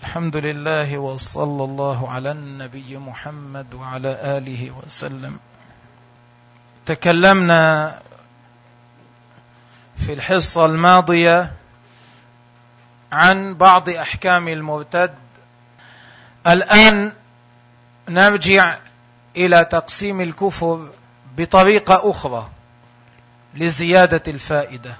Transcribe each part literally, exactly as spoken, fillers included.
الحمد لله وصلى الله على النبي محمد وعلى آله وسلم. تكلمنا في الحصة الماضية عن بعض أحكام المرتد. الآن نرجع إلى تقسيم الكفر بطريقة أخرى لزيادة الفائدة.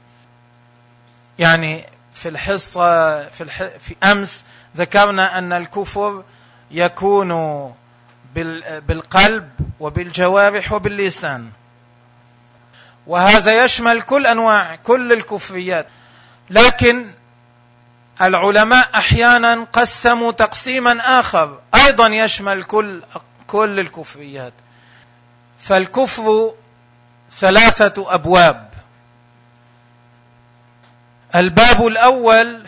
يعني في الحصة في, الح... في أمس ذكرنا أن الكفر يكون بال... بالقلب وبالجوارح وباللسان، وهذا يشمل كل أنواع كل الكفريات. لكن العلماء أحيانا قسموا تقسيما آخر أيضا يشمل كل كل الكفريات. فالكفر ثلاثة أبواب. الباب الأول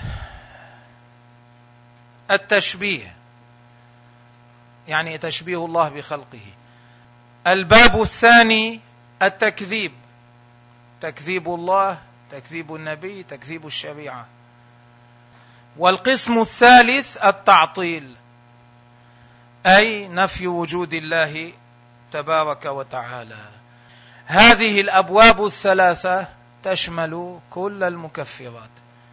التشبيه، يعني تشبيه الله بخلقه. الباب الثاني التكذيب، تكذيب الله، تكذيب النبي، تكذيب الشريعة. والقسم الثالث التعطيل، أي نفي وجود الله تبارك وتعالى. هذه الأبواب الثلاثة تشمل كل المكفرات.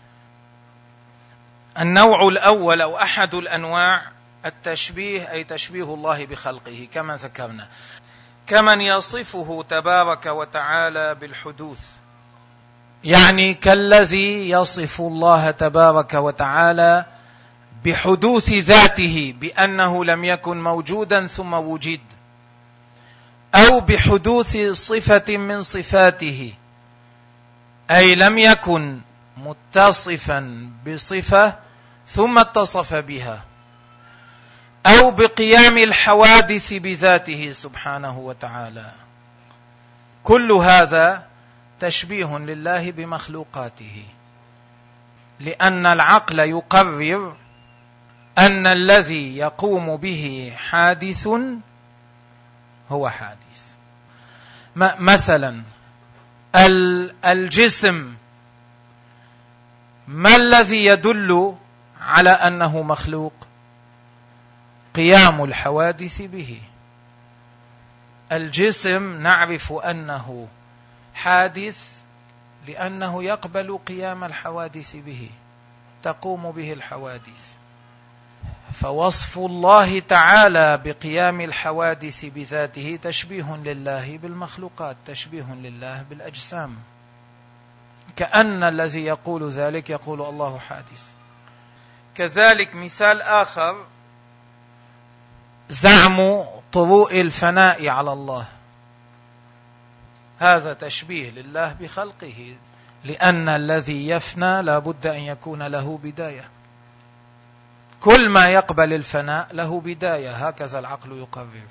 النوع الأول أو أحد الأنواع التشبيه، أي تشبيه الله بخلقه كما ذكرنا، كمن يصفه تبارك وتعالى بالحدوث، يعني كالذي يصف الله تبارك وتعالى بحدوث ذاته، بأنه لم يكن موجودا ثم وجد، أو بحدوث صفة من صفاته، أي لم يكن متصفا بصفة ثم اتصف بها، أو بقيام الحوادث بذاته سبحانه وتعالى. كل هذا تشبيه لله بمخلوقاته، لأن العقل يقرر أن الذي يقوم به حادث هو حادث. مثلا الجسم، ما الذي يدل على أنه مخلوق؟ قيام الحوادث به. الجسم نعرف أنه حادث لأنه يقبل قيام الحوادث به، تقوم به الحوادث. فوصف الله تعالى بقيام الحوادث بذاته تشبيه لله بالمخلوقات، تشبيه لله بالأجسام، كأن الذي يقول ذلك يقول الله حادث. كذلك مثال آخر، زعم طروء الفناء على الله، هذا تشبيه لله بخلقه، لأن الذي يفنى لا بد أن يكون له بداية. كل ما يقبل الفناء له بداية، هكذا العقل يقرر.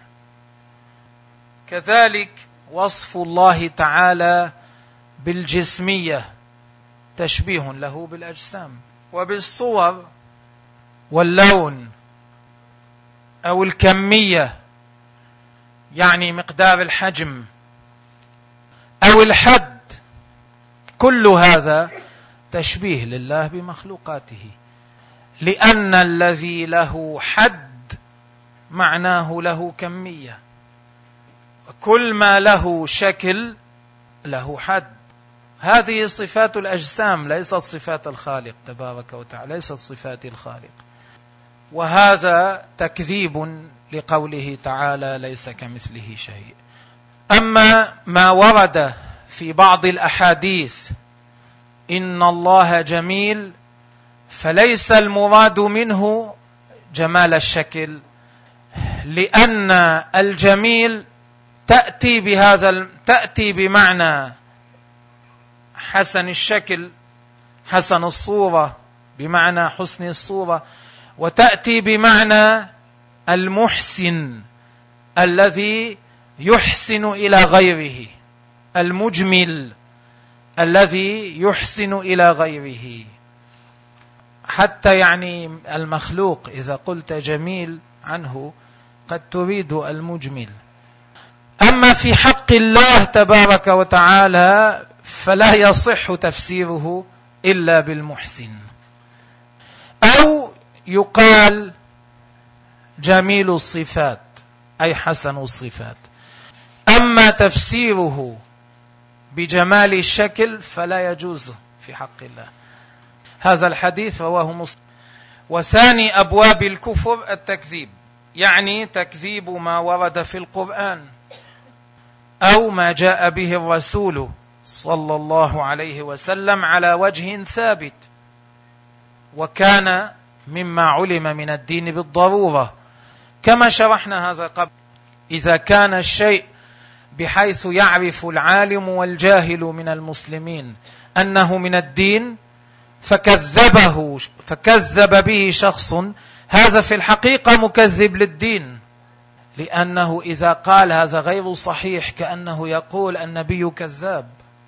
كذلك وصف الله تعالى بالجسمية تشبيه له بالأجسام. وبالصور واللون أو الكمية، يعني مقدار الحجم أو الحد، كل هذا تشبيه لله بمخلوقاته، لأن الذي له حد معناه له كمية، كل ما له شكل له حد. هذه صفات الأجسام، ليست صفات الخالق تبارك وتعالى، ليست صفات الخالق. وهذا تكذيب لقوله تعالى ليس كمثله شيء. أما ما ورد في بعض الأحاديث إن الله جميل، فليس المراد منه جمال الشكل، لأن الجميل تأتي بهذا تأتي بمعنى حسن الشكل، حسن الصورة، بمعنى حسن الصورة، وتأتي بمعنى المحسن الذي يحسن إلى غيره، المجمل الذي يحسن إلى غيره. حتى يعني المخلوق إذا قلت جميل عنه قد تريد المجمل. أما في حق الله تبارك وتعالى فلا يصح تفسيره إلا بالمحسن، أو يقال جميل الصفات أي حسن الصفات، أما تفسيره بجمال الشكل فلا يجوز في حق الله. هذا الحديث رواه مسلم. وثاني أبواب الكفر التكذيب، يعني تكذيب ما ورد في القرآن أو ما جاء به الرسول صلى الله عليه وسلم على وجه ثابت، وكان مما علم من الدين بالضرورة، كما شرحنا هذا قبل. إذا كان الشيء بحيث يعرف العالم والجاهل من المسلمين أنه من الدين فكذبه فكذب به شخص، هذا في الحقيقة مكذب للدين، لأنه إذا قال هذا غير صحيح كأنه يقول النبي كذاب،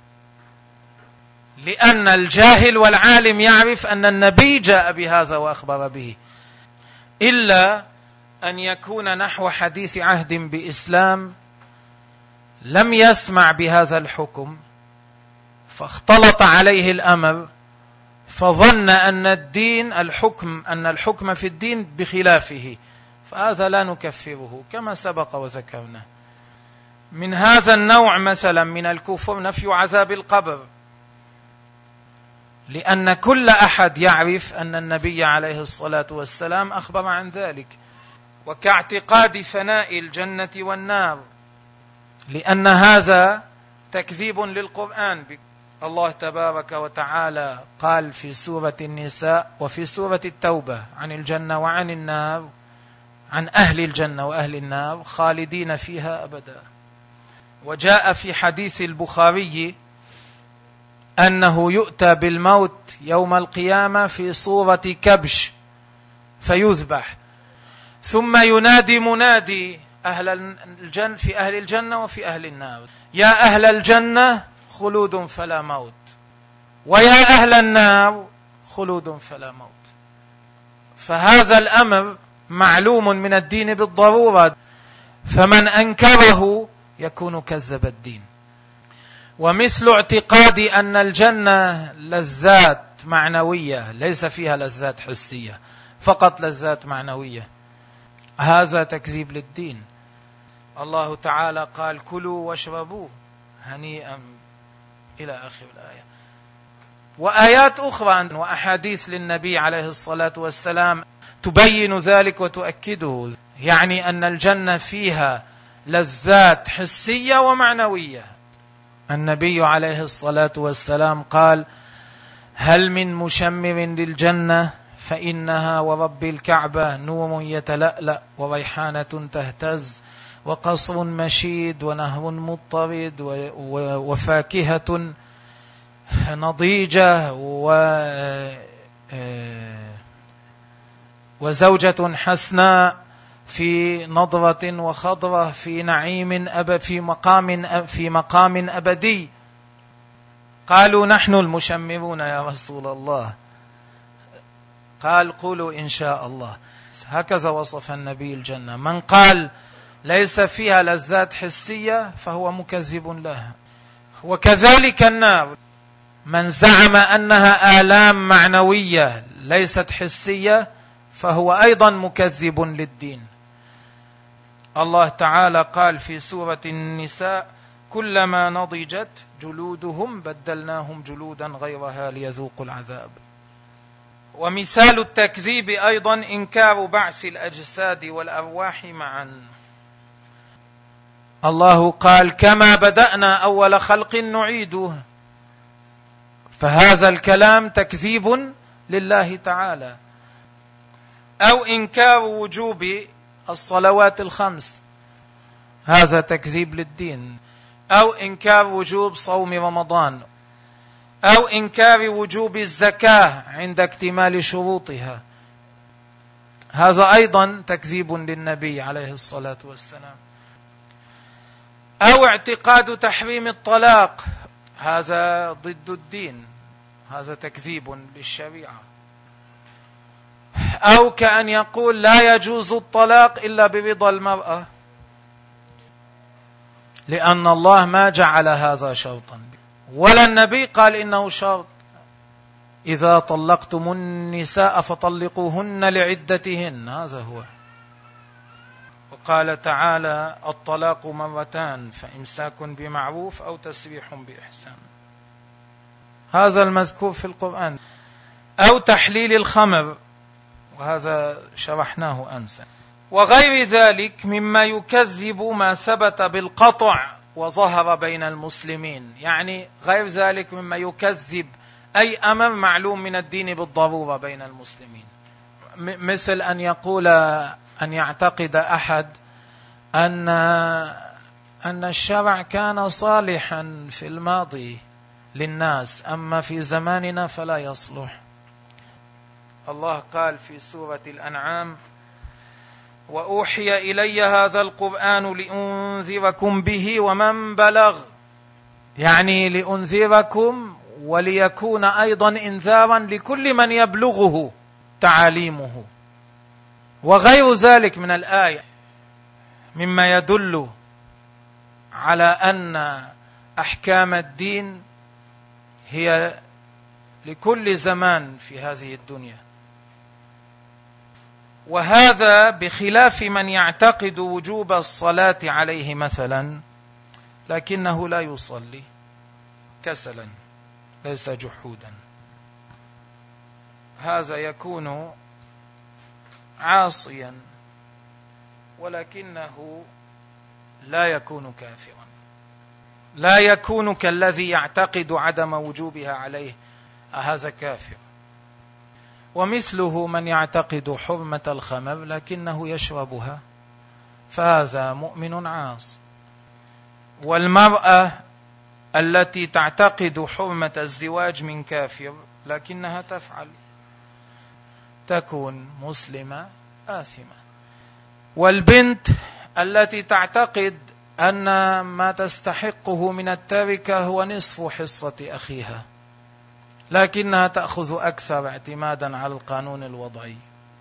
لأن الجاهل والعالم يعرف أن النبي جاء بهذا وأخبر به، إلا أن يكون نحو حديث عهد بإسلام لم يسمع بهذا الحكم فاختلط عليه الأمر فظن أن الدين الحكم أن الحكم في الدين بخلافه، فهذا لا نكفره كما سبق وذكرنا. من هذا النوع مثلا من الكفر نفي عذاب القبر، لأن كل أحد يعرف أن النبي عليه الصلاة والسلام أخبر عن ذلك، وكاعتقاد فناء الجنة والنار، لأن هذا تكذيب للقرآن. الله تبارك وتعالى قال في سورة النساء وفي سورة التوبة عن الجنة وعن النار، عن أهل الجنة وأهل النار خالدين فيها أبدا. وجاء في حديث البخاري أنه يؤتى بالموت يوم القيامة في صورة كبش فيذبح، ثم ينادي منادي أهل الجنة في أهل الجنة وفي أهل النار: يا أهل الجنة خلود فلا موت، ويا أهل النار خلود فلا موت. فهذا الأمر معلوم من الدين بالضرورة، فمن أنكره يكون كذب الدين. ومثل اعتقاد أن الجنة لذات معنوية ليس فيها لذات حسية، فقط لذات معنوية، هذا تكذيب للدين. الله تعالى قال: كلوا واشربوا هنيئا إلى آخر الآية. وآيات أخرى وأحاديث للنبي عليه الصلاة والسلام تبين ذلك وتؤكده، يعني أن الجنة فيها لذات حسية ومعنوية. النبي عليه الصلاة والسلام قال: هل من مشمر للجنة فإنها ورب الكعبة نور يتلألأ وريحانة تهتز وقصر مشيد ونهر مضطرد وفاكهة نضيجة وزوجة حسناء في نضرة وخضرة في نعيم أب في مقام أب في مقام أبدي. قالوا: نحن المشمرون يا رسول الله. قال: قولوا إن شاء الله. هكذا وصف النبي الجنة. من قال ليس فيها لذات حسية فهو مكذب لها. وكذلك النار، من زعم أنها آلام معنوية ليست حسية فهو أيضا مكذب للدين. الله تعالى قال في سورة النساء: كلما نضجت جلودهم بدلناهم جلودا غيرها ليذوقوا العذاب. ومثال التكذيب أيضا إنكار بعث الأجساد والأرواح معا. الله قال: كما بدأنا أول خلق نعيده. فهذا الكلام تكذيب لله تعالى. أو إنكار وجوب الصلوات الخمس، هذا تكذيب للدين. أو إنكار وجوب صوم رمضان، أو إنكار وجوب الزكاة عند اكتمال شروطها، هذا أيضا تكذيب للنبي عليه الصلاة والسلام. أو اعتقاد تحريم الطلاق، هذا ضد الدين، هذا تكذيب للشريعة. أو كأن يقول لا يجوز الطلاق إلا برضا المرأة، لأن الله ما جعل هذا شرطا، ولا النبي قال إنه شرط. إذا طلقتم النساء فطلقوهن لعدتهن، هذا هو. وقال تعالى الطلاق مرتان فإمساك بمعروف أو تسريح بإحسان، هذا المذكور في القرآن. أو تحليل الخمر، وهذا شرحناه أمسا. وغير ذلك مما يكذب ما ثبت بالقطع وظهر بين المسلمين، يعني غير ذلك مما يكذب أي أمر معلوم من الدين بالضرورة بين المسلمين، مثل أن يقول أن يعتقد أحد أن أن الشرع كان صالحا في الماضي للناس أما في زماننا فلا يصلح. الله قال في سورة الأنعام وأوحي إلي هذا القرآن لأنذركم به ومن بلغ، يعني لأنذركم وليكون أيضا إنذارا لكل من يبلغه تعاليمه. وغير ذلك من الآية مما يدل على أن أحكام الدين هي لكل زمان في هذه الدنيا. وهذا بخلاف من يعتقد وجوب الصلاة عليه مثلا لكنه لا يصلي كسلا ليس جحودا، هذا يكون عاصيا ولكنه لا يكون كافرا، لا يكون كالذي يعتقد عدم وجوبها عليه، هذا كافر. ومثله من يعتقد حرمة الخمر لكنه يشربها، فهذا مؤمن عاص. والمرأة التي تعتقد حرمة الزواج من كافر لكنها تفعل تكون مسلمة آثمة. والبنت التي تعتقد أن ما تستحقه من التركة هو نصف حصة أخيها لكنها تأخذ أكثر اعتمادا على القانون الوضعي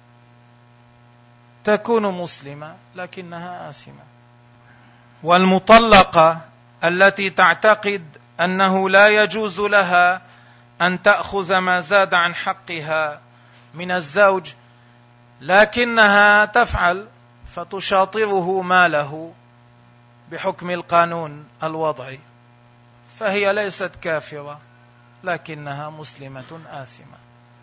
تكون مسلمة لكنها آثمة. والمطلقة التي تعتقد أنه لا يجوز لها أن تأخذ ما زاد عن حقها من الزوج لكنها تفعل فتشاطره ماله بحكم القانون الوضعي، فهي ليست كافرة لكنها مسلمة آثمة.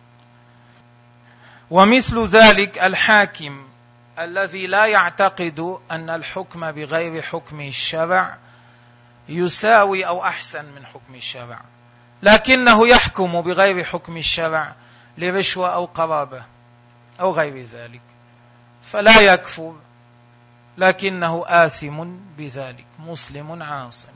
ومثل ذلك الحاكم الذي لا يعتقد أن الحكم بغير حكم الشرع يساوي أو أحسن من حكم الشرع لكنه يحكم بغير حكم الشرع لرشوة أو قرابة أو غير ذلك، فلا يكفر لكنه آثم بذلك مسلم عاصم.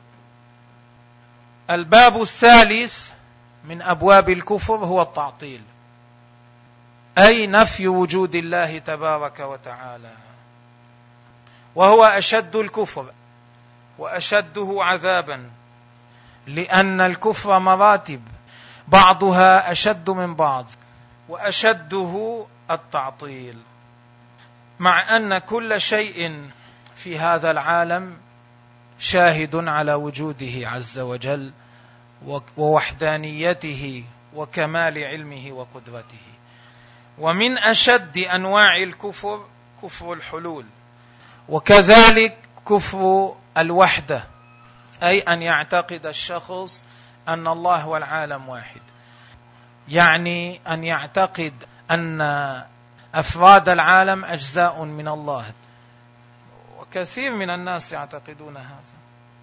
الباب الثالث من أبواب الكفر هو التعطيل، أي نفي وجود الله تبارك وتعالى، وهو أشد الكفر وأشده عذابا، لأن الكفر مراتب بعضها أشد من بعض، وأشده التعطيل. مع أن كل شيء في هذا العالم شاهد على وجوده عز وجل ووحدانيته وكمال علمه وقدرته. ومن أشد أنواع الكفر كفر الحلول، وكذلك كفر الوحدة، أي أن يعتقد الشخص أن الله والعالم واحد، يعني أن يعتقد أن أفراد العالم أجزاء من الله، وكثير من الناس يعتقدون هذا.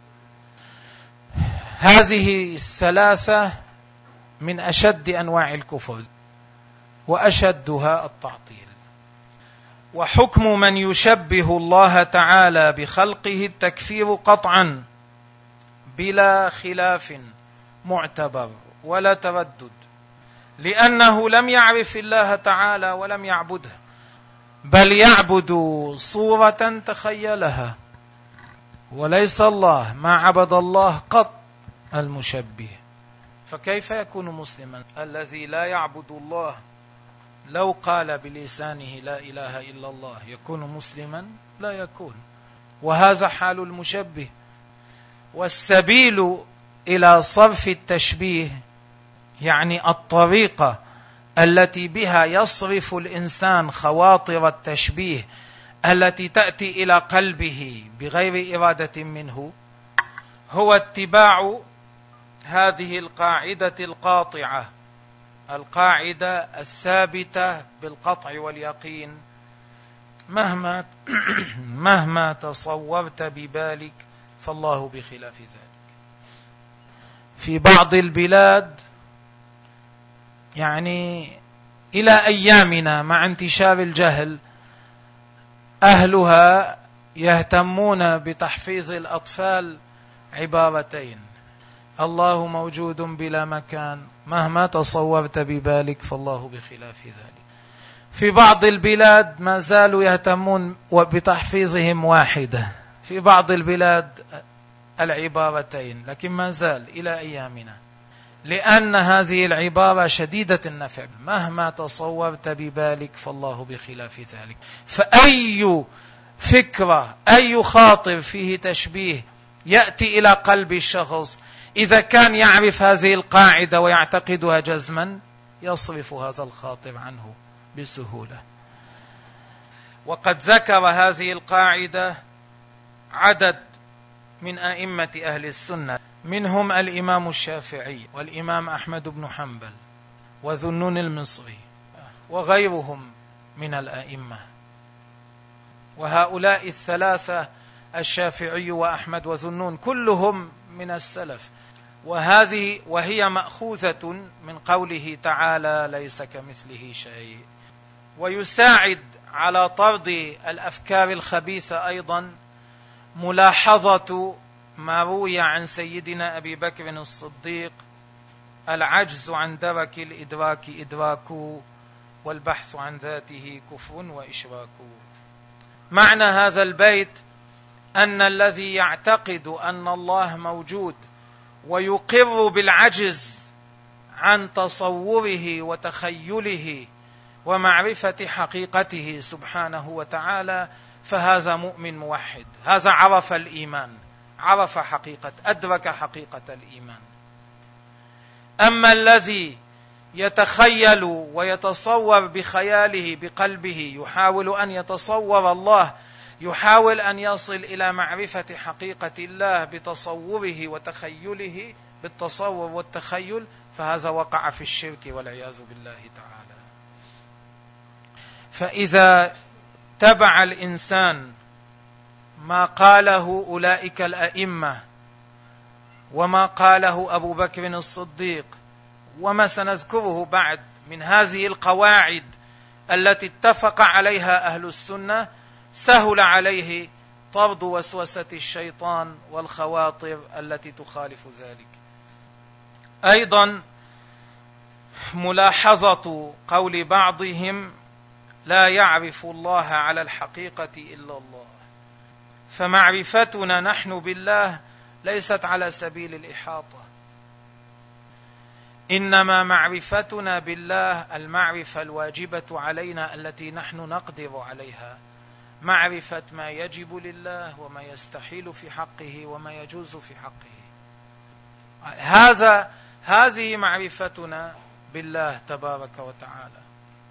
هذه الثلاثة من أشد أنواع الكفر وأشدها التعطيل. وحكم من يشبه الله تعالى بخلقه التكفير قطعا بلا خلاف معتبر ولا تردد، لأنه لم يعرف الله تعالى ولم يعبده، بل يعبد صورة تخيلها، وليس الله ما عبد الله قط المشبه. فكيف يكون مسلما الذي لا يعبد الله؟ لو قال بلسانه لا إله إلا الله يكون مسلما؟ لا يكون. وهذا حال المشبه. والسبيل إلى صرف التشبيه يعني الطريقة التي بها يصرف الإنسان خواطر التشبيه التي تأتي إلى قلبه بغير إرادة منه، هو اتباع هذه القاعدة القاطعة، القاعدة الثابتة بالقطع واليقين: مهما مهما تصورت ببالك فالله بخلاف ذلك. في بعض البلاد يعني إلى أيامنا مع انتشار الجهل أهلها يهتمون بتحفيظ الأطفال عبارتين: الله موجود بلا مكان، مهما تصورت ببالك فالله بخلاف ذلك. في بعض البلاد ما زالوا يهتمون بتحفيظهم واحدة، في بعض البلاد العبارتين، لكن ما زال إلى أيامنا، لأن هذه العبارة شديدة النفع: مهما تصورت ببالك فالله بخلاف ذلك. فأي فكرة، أي خاطر فيه تشبيه يأتي إلى قلب الشخص، إذا كان يعرف هذه القاعدة ويعتقدها جزما، يصرف هذا الخاطر عنه بسهولة. وقد ذكر هذه القاعدة عدد من أئمة أهل السنة، منهم الإمام الشافعي والإمام أحمد بن حنبل وذو النون المصري وغيرهم من الأئمة. وهؤلاء الثلاثة، الشافعي وأحمد وذو النون، كلهم من السلف، وهذه وهي مأخوذة من قوله تعالى: ليس كمثله شيء. ويساعد على طرد الأفكار الخبيثة أيضا ملاحظة ما روي عن سيدنا أبي بكر الصديق: العجز عن درك الإدراك إدراك، والبحث عن ذاته كفر وإشراك. معنى هذا البيت أن الذي يعتقد أن الله موجود ويقر بالعجز عن تصوره وتخيله ومعرفة حقيقته سبحانه وتعالى، فهذا مؤمن موحد، هذا عرف الإيمان، عرف حقيقة، أدرك حقيقة الإيمان. أما الذي يتخيل ويتصور بخياله بقلبه، يحاول أن يتصور الله، يحاول أن يصل إلى معرفة حقيقة الله بتصوره وتخيله، بالتصور والتخيل، فهذا وقع في الشرك والعياذ بالله تعالى. فإذا تبع الإنسان ما قاله أولئك الأئمة وما قاله أبو بكر الصديق وما سنذكره بعد من هذه القواعد التي اتفق عليها أهل السنة، سهل عليه طرد وسوسة الشيطان والخواطر التي تخالف ذلك. أيضا ملاحظة قول بعضهم: لا يعرف الله على الحقيقة إلا الله. فمعرفتنا نحن بالله ليست على سبيل الإحاطة، إنما معرفتنا بالله المعرفة الواجبة علينا التي نحن نقدر عليها، معرفة ما يجب لله وما يستحيل في حقه وما يجوز في حقه. هذا هذه معرفتنا بالله تبارك وتعالى.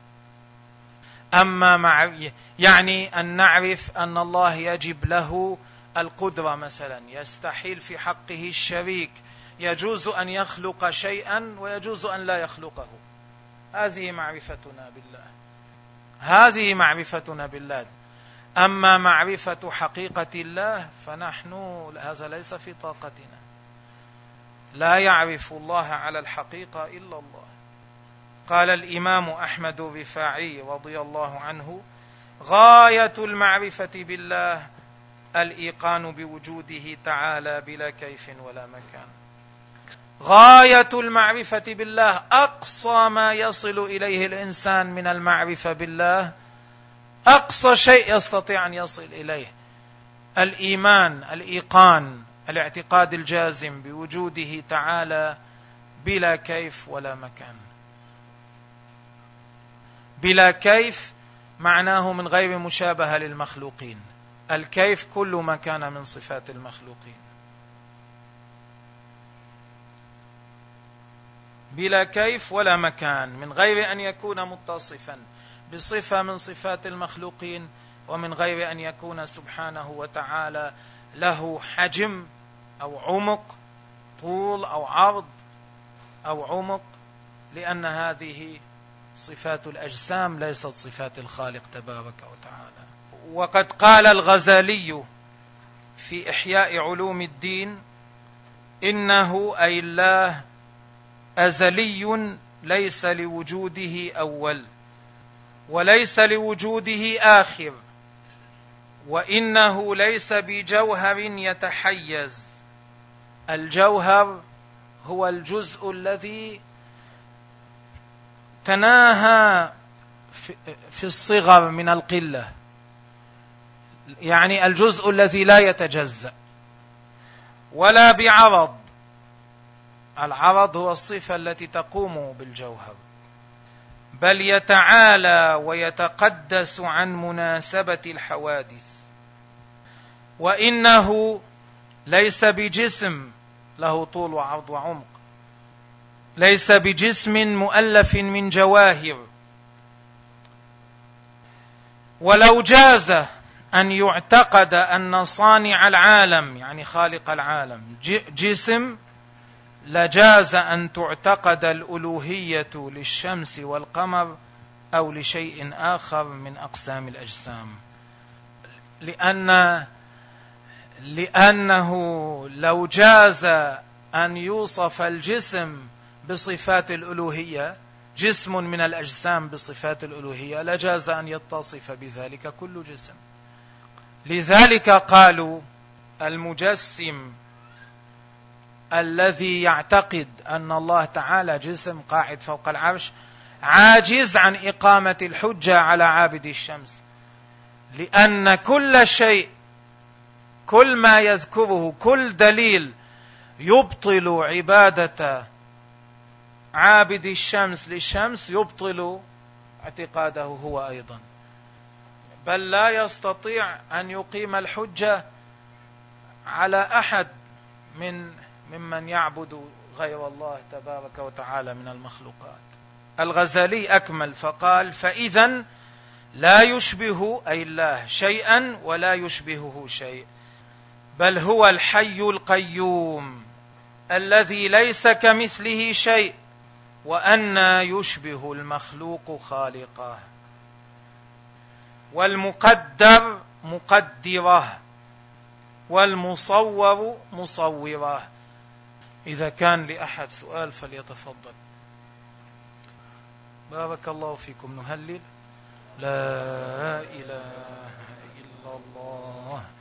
أما مع يعني أن نعرف أن الله يجب له القدرة مثلا، يستحيل في حقه الشريك، يجوز أن يخلق شيئا ويجوز أن لا يخلقه، هذه معرفتنا بالله، هذه معرفتنا بالله. أما معرفة حقيقة الله فنحن هذا ليس في طاقتنا، لا يعرف الله على الحقيقة إلا الله. قال الإمام أحمد الرفاعي رضي الله عنه: غاية المعرفة بالله الإيقان بوجوده تعالى بلا كيف ولا مكان. غاية المعرفة بالله، أقصى ما يصل إليه الإنسان من المعرفة بالله، أقصى شيء يستطيع أن يصل إليه الإيمان، الإيقان، الاعتقاد الجازم بوجوده تعالى بلا كيف ولا مكان. بلا كيف معناه من غير مشابهة للمخلوقين، الكيف كل ما كان من صفات المخلوقين. بلا كيف ولا مكان، من غير أن يكون متصفا بصفة من صفات المخلوقين، ومن غير أن يكون سبحانه وتعالى له حجم أو عمق، طول أو عرض أو عمق، لأن هذه صفات الأجسام ليست صفات الخالق تبارك وتعالى. وقد قال الغزالي في إحياء علوم الدين: إنه أي الله أزلي ليس لوجوده أول وليس لوجوده آخر، وإنه ليس بجوهر يتحيز. الجوهر هو الجزء الذي تناهى في الصغر من القلة، يعني الجزء الذي لا يتجزأ، ولا بعرض. العرض هو الصفة التي تقوم بالجوهر، بل يتعالى ويتقدس عن مناسبة الحوادث. وإنه ليس بجسم له طول وعرض وعمق، ليس بجسم مؤلف من جواهر. ولو جاز أن يعتقد أن صانع العالم يعني خالق العالم جسم، لجاز أن تعتقد الألوهية للشمس والقمر أو لشيء آخر من أقسام الأجسام، لأن لأنه لو جاز أن يوصف الجسم بصفات الألوهية، جسم من الأجسام بصفات الألوهية، لجاز أن يتصف بذلك كل جسم. لذلك قالوا المجسم الذي يعتقد أن الله تعالى جسم قاعد فوق العرش عاجز عن إقامة الحجة على عابد الشمس، لأن كل شيء، كل ما يذكره، كل دليل يبطل عبادة عابد الشمس للشمس يبطل اعتقاده هو أيضا، بل لا يستطيع أن يقيم الحجة على أحد من ممن يعبد غير الله تبارك وتعالى من المخلوقات. الغزالي أكمل فقال: فإذن لا يشبه أي الله شيئا ولا يشبهه شيء، بل هو الحي القيوم الذي ليس كمثله شيء، وأنى يشبه المخلوق خالقه، والمقدر مقدره، والمصور مصوره. إذا كان لأحد سؤال فليتفضل. بارك الله فيكم. نهلل: لا إله إلا الله.